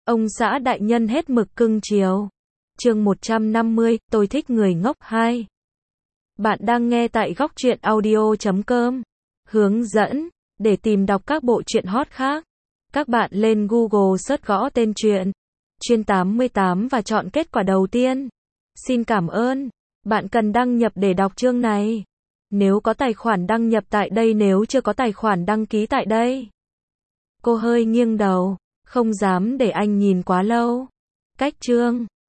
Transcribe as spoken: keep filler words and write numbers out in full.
Ông xã đại nhân hết mực cưng chiều. Chương một trăm năm mươi, tôi thích người ngốc hai. Bạn đang nghe tại góc truyện audio chấm com. Hướng dẫn, để tìm đọc các bộ truyện hot khác, các bạn lên Google search gõ tên truyện Chuyên tám mươi tám và chọn kết quả đầu tiên. Xin cảm ơn. Bạn cần đăng nhập để đọc chương này. Nếu có tài khoản đăng nhập tại đây, nếu chưa có tài khoản đăng ký tại đây. Cô hơi nghiêng đầu, không dám để anh nhìn quá lâu. Cách chương